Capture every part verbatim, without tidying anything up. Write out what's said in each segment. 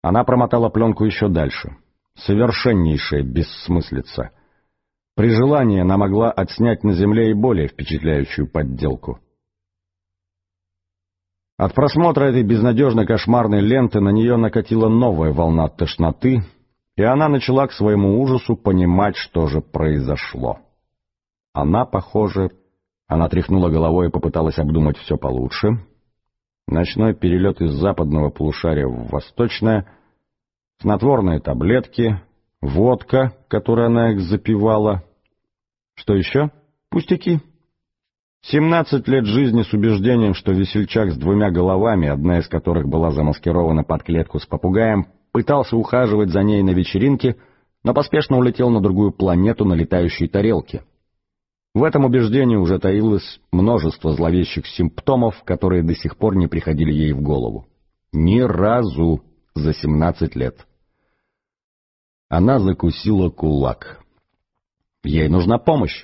Она промотала пленку еще дальше. Совершеннейшая бессмыслица. При желании она могла отснять на земле и более впечатляющую подделку. От просмотра этой безнадежно кошмарной ленты на нее накатила новая волна тошноты, и она начала к своему ужасу понимать, что же произошло. Она, похоже... Она тряхнула головой и попыталась обдумать все получше. Ночной перелет из западного полушария в восточное, снотворные таблетки, водка, которой она их запивала. Что еще? Пустяки. Семнадцать лет жизни с убеждением, что весельчак с двумя головами, одна из которых была замаскирована под клетку с попугаем, пытался ухаживать за ней на вечеринке, но поспешно улетел на другую планету на летающей тарелке. В этом убеждении уже таилось множество зловещих симптомов, которые до сих пор не приходили ей в голову. Ни разу за семнадцать лет. Она закусила кулак. Ей нужна помощь.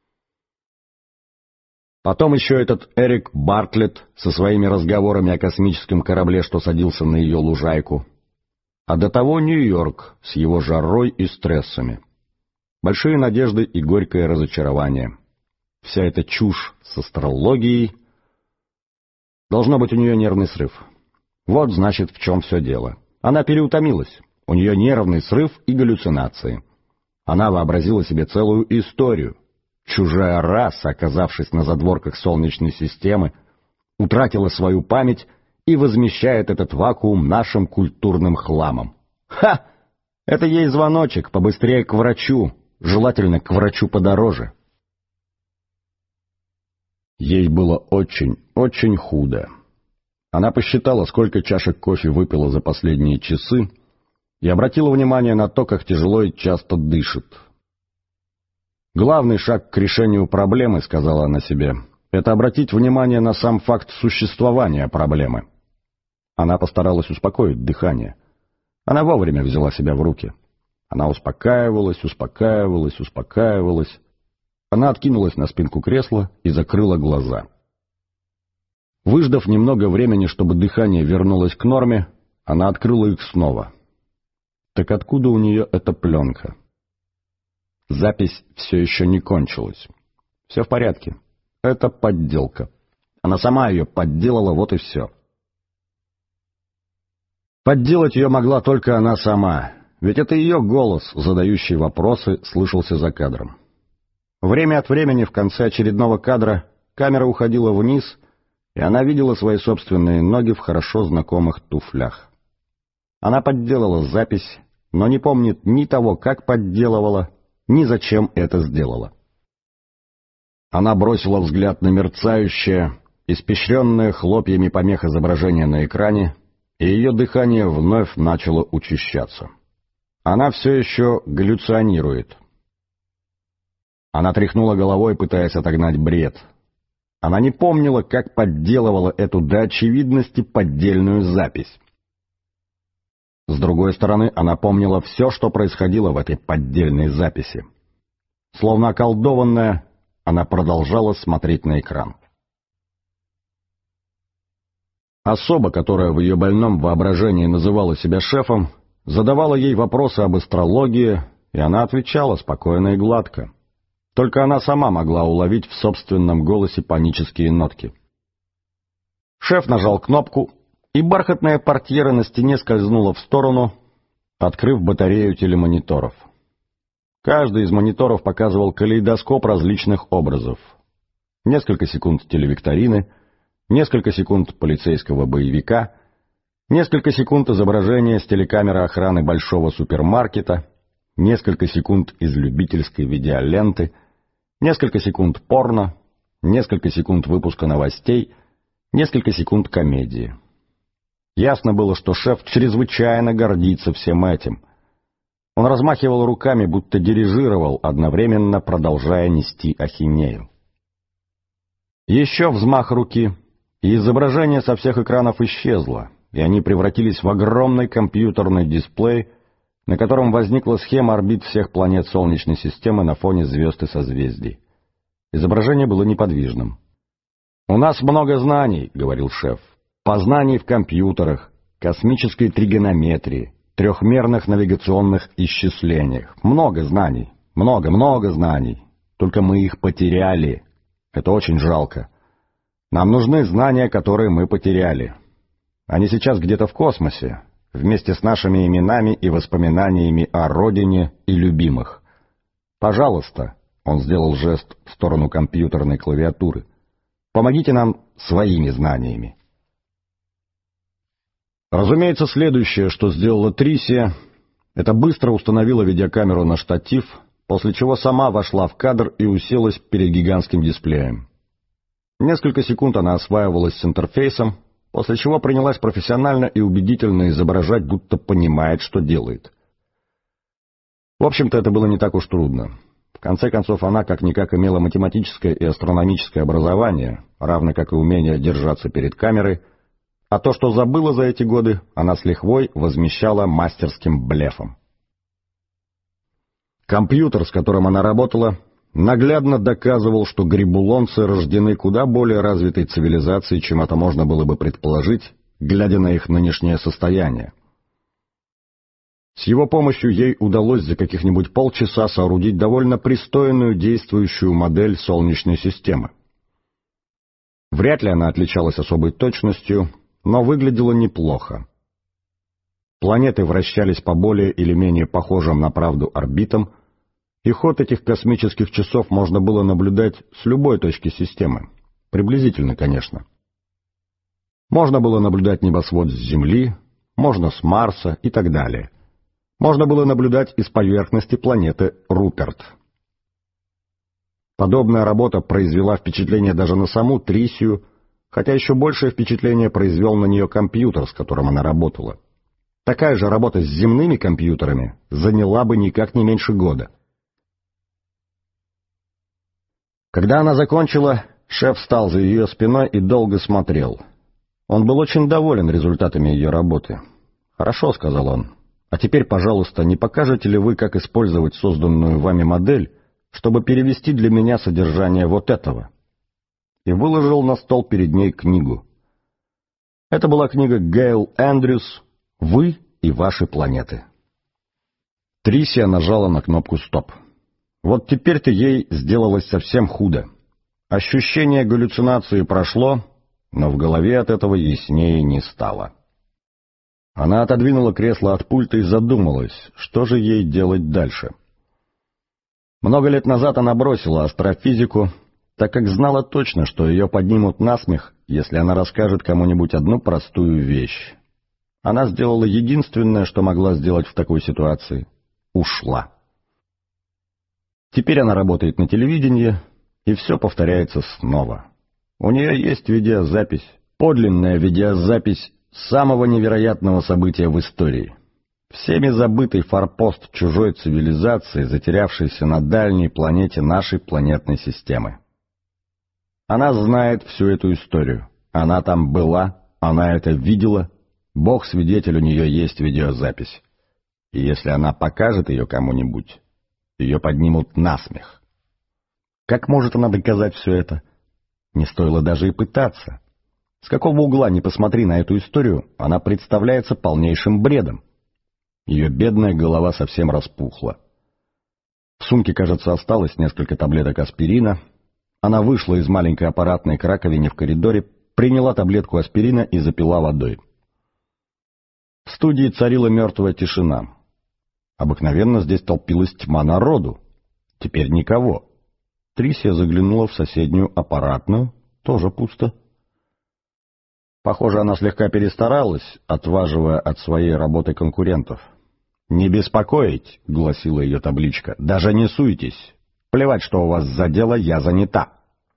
Потом еще этот Эрик Бартлетт со своими разговорами о космическом корабле, что садился на ее лужайку. А до того Нью-Йорк с его жарой и стрессами. Большие надежды и горькое разочарование. Вся эта чушь с астрологией. Должно быть у нее нервный срыв. Вот, значит, в чем все дело. Она переутомилась. У нее нервный срыв и галлюцинации. Она вообразила себе целую историю. Чужая раса, оказавшись на задворках Солнечной системы, утратила свою память и возмещает этот вакуум нашим культурным хламом. Ха! Это ей звоночек, побыстрее к врачу, желательно к врачу подороже. Ей было очень, очень худо. Она посчитала, сколько чашек кофе выпила за последние часы, и обратила внимание на то, как тяжело и часто дышит. «Главный шаг к решению проблемы, — сказала она себе, — это обратить внимание на сам факт существования проблемы». Она постаралась успокоить дыхание. Она вовремя взяла себя в руки. Она успокаивалась, успокаивалась, успокаивалась. Она откинулась на спинку кресла и закрыла глаза. Выждав немного времени, чтобы дыхание вернулось к норме, она открыла их снова. Так откуда у нее эта пленка? Запись все еще не кончилась. Все в порядке. Это подделка. Она сама ее подделала, вот и все. Подделать ее могла только она сама, ведь это ее голос, задающий вопросы, слышался за кадром. Время от времени в конце очередного кадра камера уходила вниз, и она видела свои собственные ноги в хорошо знакомых туфлях. Она подделала запись, но не помнит ни того, как подделывала, ни зачем это сделала. Она бросила взгляд на мерцающее, испещренное хлопьями помех изображение на экране, и ее дыхание вновь начало учащаться. Она все еще галлюционирует. Она тряхнула головой, пытаясь отогнать бред. Она не помнила, как подделывала эту до очевидности поддельную запись. С другой стороны, она помнила все, что происходило в этой поддельной записи. Словно околдованная, она продолжала смотреть на экран. Особа, которая в ее больном воображении называла себя шефом, задавала ей вопросы об астрологии, и она отвечала спокойно и гладко. Только она сама могла уловить в собственном голосе панические нотки. Шеф нажал кнопку, и бархатная портьера на стене скользнула в сторону, открыв батарею телемониторов. Каждый из мониторов показывал калейдоскоп различных образов. Несколько секунд телевикторины, несколько секунд полицейского боевика, несколько секунд изображения с телекамеры охраны большого супермаркета, несколько секунд из любительской видеоленты, несколько секунд порно, несколько секунд выпуска новостей, несколько секунд комедии. Ясно было, что шеф чрезвычайно гордится всем этим. Он размахивал руками, будто дирижировал, одновременно продолжая нести ахинею. Еще взмах руки, и изображение со всех экранов исчезло, и они превратились в огромный компьютерный дисплей, на котором возникла схема орбит всех планет Солнечной системы на фоне звезд и созвездий. Изображение было неподвижным. «У нас много знаний», — говорил шеф, — «познаний в компьютерах, космической тригонометрии, трехмерных навигационных исчислениях. Много знаний, много-много знаний. Только мы их потеряли. Это очень жалко. Нам нужны знания, которые мы потеряли. Они сейчас где-то в космосе, вместе с нашими именами и воспоминаниями о родине и любимых. Пожалуйста, он сделал жест в сторону компьютерной клавиатуры, помогите нам своими знаниями. Разумеется, следующее, что сделала Трисия, это быстро установила видеокамеру на штатив, после чего сама вошла в кадр и уселась перед гигантским дисплеем. Несколько секунд она осваивалась с интерфейсом, после чего принялась профессионально и убедительно изображать, будто понимает, что делает. В общем-то, это было не так уж трудно. В конце концов, она как-никак имела математическое и астрономическое образование, равно как и умение держаться перед камерой, а то, что забыла за эти годы, она с лихвой возмещала мастерским блефом. Компьютер, с которым она работала, наглядно доказывал, что грибулонцы рождены куда более развитой цивилизацией, чем это можно было бы предположить, глядя на их нынешнее состояние. С его помощью ей удалось за каких-нибудь полчаса соорудить довольно пристойную действующую модель Солнечной системы. Вряд ли она отличалась особой точностью, но выглядела неплохо. Планеты вращались по более или менее похожим на правду орбитам, и ход этих космических часов можно было наблюдать с любой точки системы, приблизительно, конечно. Можно было наблюдать небосвод с Земли, можно с Марса и так далее. Можно было наблюдать из поверхности планеты Руперт. Подобная работа произвела впечатление даже на саму Трисию, хотя еще большее впечатление произвел на нее компьютер, с которым она работала. Такая же работа с земными компьютерами заняла бы никак не меньше года. Когда она закончила, шеф встал за ее спиной и долго смотрел. Он был очень доволен результатами ее работы. «Хорошо», — сказал он. «А теперь, пожалуйста, не покажете ли вы, как использовать созданную вами модель, чтобы перевести для меня содержание вот этого?» И выложил на стол перед ней книгу. Это была книга Гейл Эндрюс «Вы и ваши планеты». Трисия нажала на кнопку «Стоп». Вот теперь-то ей сделалось совсем худо. Ощущение галлюцинации прошло, но в голове от этого яснее не стало. Она отодвинула кресло от пульта и задумалась, что же ей делать дальше. Много лет назад она бросила астрофизику, так как знала точно, что ее поднимут на смех, если она расскажет кому-нибудь одну простую вещь. Она сделала единственное, что могла сделать в такой ситуации — ушла. Теперь она работает на телевидении, и все повторяется снова. У нее есть видеозапись, подлинная видеозапись самого невероятного события в истории. Всеми забытый форпост чужой цивилизации, затерявшийся на дальней планете нашей планетной системы. Она знает всю эту историю. Она там была, она это видела. Бог-свидетель, у нее есть видеозапись. И если она покажет ее кому-нибудь, ее поднимут на смех. Как может она доказать все это? Не стоило даже и пытаться. С какого угла ни посмотри на эту историю, она представляется полнейшим бредом. Ее бедная голова совсем распухла. В сумке, кажется, осталось несколько таблеток аспирина. Она вышла из маленькой аппаратной к раковине в коридоре, приняла таблетку аспирина и запила водой. В студии царила мертвая тишина. Обыкновенно здесь толпилась тьма народу. Теперь никого. Трисия заглянула в соседнюю аппаратную, тоже пусто. Похоже, она слегка перестаралась, отваживая от своей работы конкурентов. «Не беспокоить», — гласила ее табличка, — «даже не суетесь. Плевать, что у вас за дело, я занята».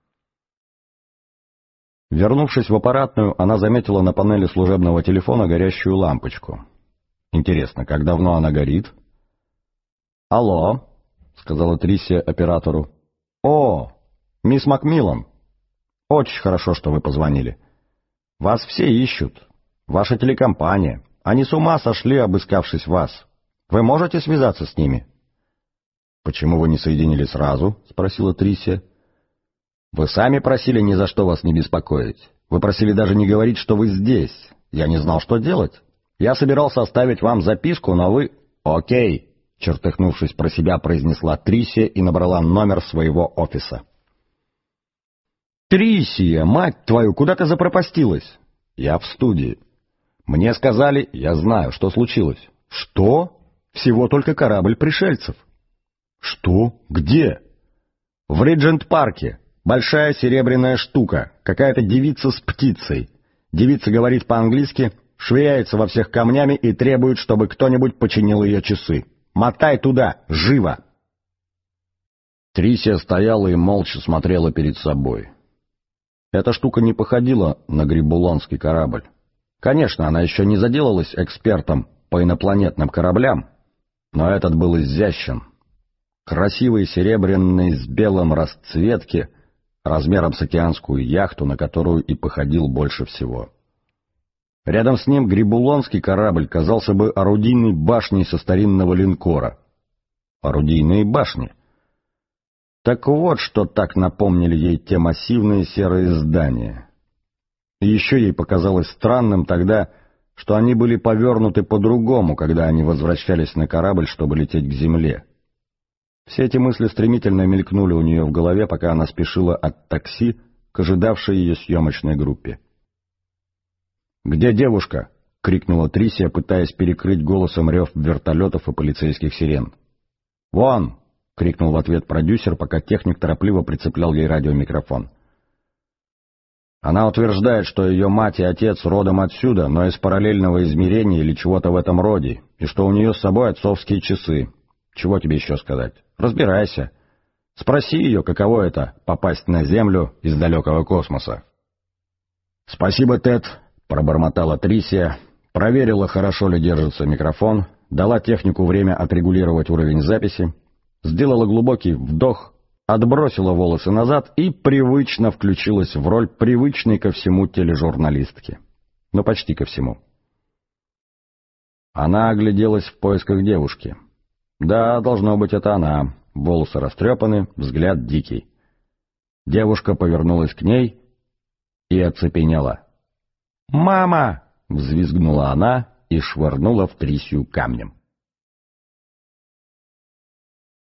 Вернувшись в аппаратную, она заметила на панели служебного телефона горящую лампочку. Интересно, как давно она горит? «Алло», — сказала Трисия оператору. «О, мисс Макмиллан, очень хорошо, что вы позвонили. Вас все ищут. Ваша телекомпания. Они с ума сошли, обыскавшись вас. Вы можете связаться с ними?» «Почему вы не соединили сразу?» — спросила Трисия. «Вы сами просили ни за что вас не беспокоить. Вы просили даже не говорить, что вы здесь. Я не знал, что делать. Я собирался оставить вам записку, но вы... Окей, чертыхнувшись про себя, произнесла Трисия и набрала номер своего офиса. Трисия, мать твою, куда ты запропастилась? Я в студии. Мне сказали, я знаю, что случилось. Что? Всего только корабль пришельцев. Что? Где? В Риджент-парке. Большая серебряная штука. Какая-то девица с птицей. Девица говорит по-английски, швыряется во всех камнями и требует, чтобы кто-нибудь починил ее часы. Мотай туда, живо! Трисия стояла и молча смотрела перед собой. Эта штука не походила на грибулонский корабль. Конечно, она еще не заделалась экспертом по инопланетным кораблям, но этот был изящен. Красивый серебряный с белым расцветки, размером с океанскую яхту, на которую и походил больше всего. Рядом с ним грибулонский корабль казался бы орудийной башней со старинного линкора. Орудийные башни. Так вот, что так напомнили ей те массивные серые здания. И еще ей показалось странным тогда, что они были повернуты по-другому, когда они возвращались на корабль, чтобы лететь к земле. Все эти мысли стремительно мелькнули у нее в голове, пока она спешила от такси к ожидавшей ее съемочной группе. «Где девушка?» — крикнула Трисия, пытаясь перекрыть голосом рев вертолетов и полицейских сирен. «Вон!» — крикнул в ответ продюсер, пока техник торопливо прицеплял ей радиомикрофон. «Она утверждает, что ее мать и отец родом отсюда, но из параллельного измерения или чего-то в этом роде, и что у нее с собой отцовские часы. Чего тебе еще сказать? Разбирайся. Спроси ее, каково это — попасть на Землю из далекого космоса». «Спасибо, Тед», — пробормотала Трисия, проверила, хорошо ли держится микрофон, дала технику время отрегулировать уровень записи, сделала глубокий вдох, отбросила волосы назад и привычно включилась в роль привычной ко всему тележурналистки. Ну, почти ко всему. Она огляделась в поисках девушки. Да, должно быть, это она. Волосы растрепаны, взгляд дикий. Девушка повернулась к ней и оцепенела. «Мама!» — взвизгнула она и швырнула в Трисию камнем.